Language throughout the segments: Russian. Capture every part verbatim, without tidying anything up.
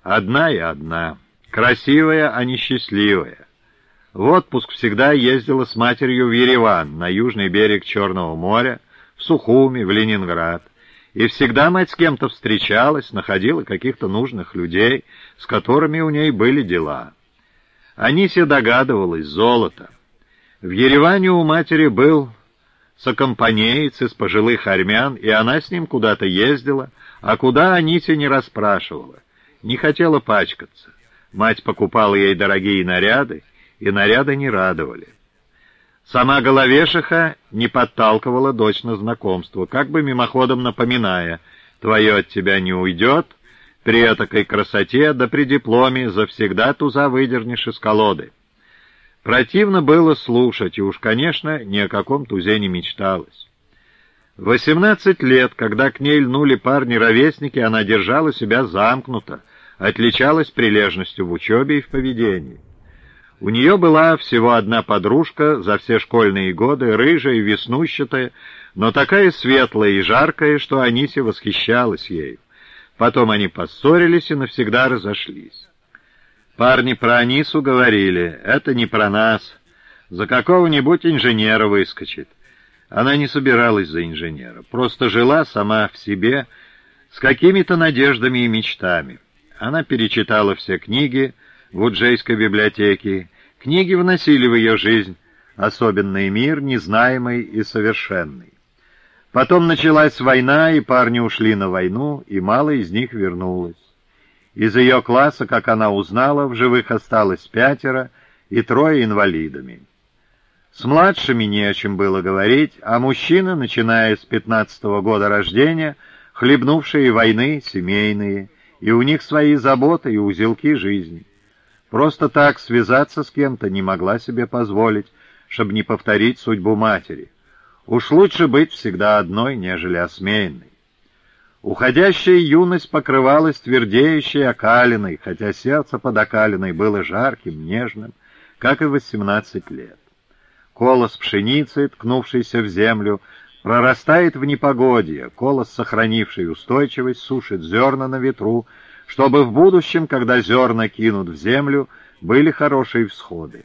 Одна и одна. Красивая, а не счастливая. В отпуск всегда ездила с матерью в Ереван, на южный берег Черного моря, в Сухуми, в Ленинград. И всегда мать с кем-то встречалась, находила каких-то нужных людей, с которыми у ней были дела. Анисия догадывалась: золото. В Ереване у матери был сокомпанеец из пожилых армян, и она с ним куда-то ездила, а куда Анисия не расспрашивала, не хотела пачкаться. Мать покупала ей дорогие наряды, и наряды не радовали. Сама Головешиха не подталкивала дочь на знакомство, как бы мимоходом напоминая: «Твое от тебя не уйдет, при этакой красоте, да при дипломе завсегда туза выдернешь из колоды». Противно было слушать, и уж, конечно, ни о каком тузе не мечталось. В восемнадцать лет, когда к ней льнули парни-ровесники, она держала себя замкнуто, отличалась прилежностью в учебе и в поведении. У нее была всего одна подружка за все школьные годы, рыжая и веснущатая, но такая светлая и жаркая, что Анисия восхищалась ею. Потом они поссорились и навсегда разошлись. Парни про Анису говорили: «Это не про нас, за какого-нибудь инженера выскочит». Она не собиралась за инженера, просто жила сама в себе с какими-то надеждами и мечтами. Она перечитала все книги в Уджейской библиотеке. Книги вносили в ее жизнь особенный мир, незнаемый и совершенный. Потом началась война, и парни ушли на войну, и мало из них вернулось. Из ее класса, как она узнала, в живых осталось пятеро и трое инвалидами. С младшими не о чем было говорить, а мужчины, начиная с пятнадцатого года рождения, хлебнувшие войны, семейные, и у них свои заботы и узелки жизни. Просто так связаться с кем-то не могла себе позволить, чтобы не повторить судьбу матери. Уж лучше быть всегда одной, нежели осмеянной. Уходящая юность покрывалась твердеющей окалиной, хотя сердце под окалиной было жарким, нежным, как и восемнадцать лет. Колос пшеницы, ткнувшийся в землю, прорастает в непогодье, колос, сохранивший устойчивость, сушит зерна на ветру, чтобы в будущем, когда зерна кинут в землю, были хорошие всходы.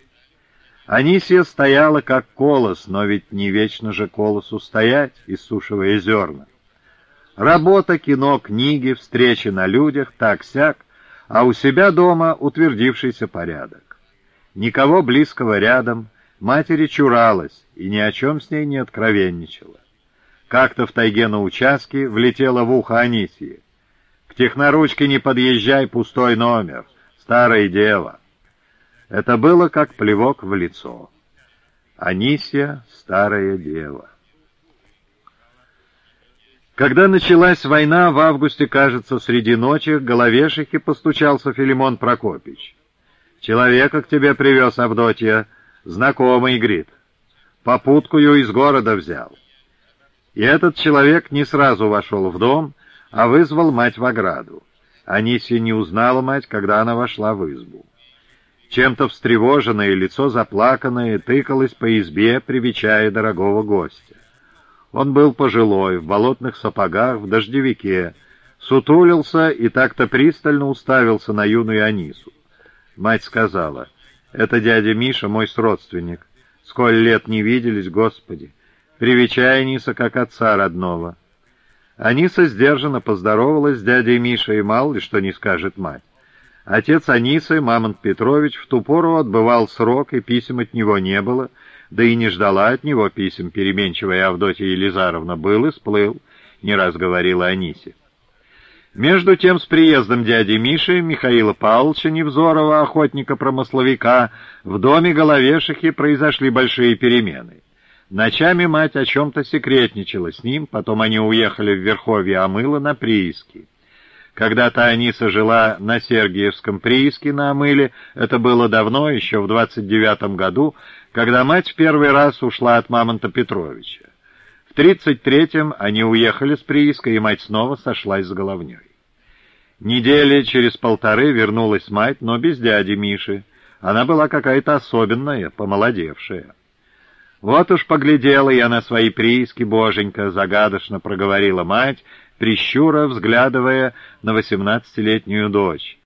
Анисия стояла как колос, но ведь не вечно же колосу стоять, иссушивая зерна. Работа, кино, книги, встречи на людях, так-сяк, а у себя дома утвердившийся порядок. Никого близкого рядом, матери чуралась и ни о чем с ней не откровенничала. Как-то в тайге на участке влетела в ухо Анисии: «К техноручке не подъезжай, пустой номер, старое дело». Это было как плевок в лицо. Анисия — старая дева. Когда началась война, в августе, кажется, среди ночи, к Головешихе постучался Филимон Прокопич. «Человека к тебе привез, Авдотья, знакомый, говорит, попуткую из города взял». И этот человек не сразу вошел в дом, а вызвал мать в ограду. Анисия не узнала мать, когда она вошла в избу. Чем-то встревоженное, лицо заплаканное, тыкалось по избе, привечая дорогого гостя. Он был пожилой, в болотных сапогах, в дождевике, сутулился и так-то пристально уставился на юную Анису. Мать сказала: «Это дядя Миша, мой сродственник. Сколь лет не виделись, Господи! Привечай, Аниса, как отца родного». Аниса сдержанно поздоровалась с дядей Мишей, и мало ли что не скажет мать. Отец Анисы, Мамонт Петрович, в ту пору отбывал срок, и писем от него не было, да и не ждала от него писем переменчивая Авдотья Елизаровна. Был и сплыл, не раз говорила Анисе. Между тем, с приездом дяди Миши, Михаила Павловича Невзорова, охотника-промысловика, в доме Головешихи произошли большие перемены. Ночами мать о чем-то секретничала с ним, потом они уехали в Верховье Амыла на прииски. Когда-то Аниса жила на Сергиевском прииске на Амыле, это было давно, еще в двадцать девятом году, когда мать в первый раз ушла от Мамонта Петровича. В тридцать третьем они уехали с прииска, и мать снова сошлась с Головней. Недели через полторы вернулась мать, но без дяди Миши. Она была какая-то особенная, помолодевшая. «Вот уж поглядела я на свои прииски, боженька», — загадочно проговорила мать, прищура взглядывая на восемнадцатилетнюю дочь.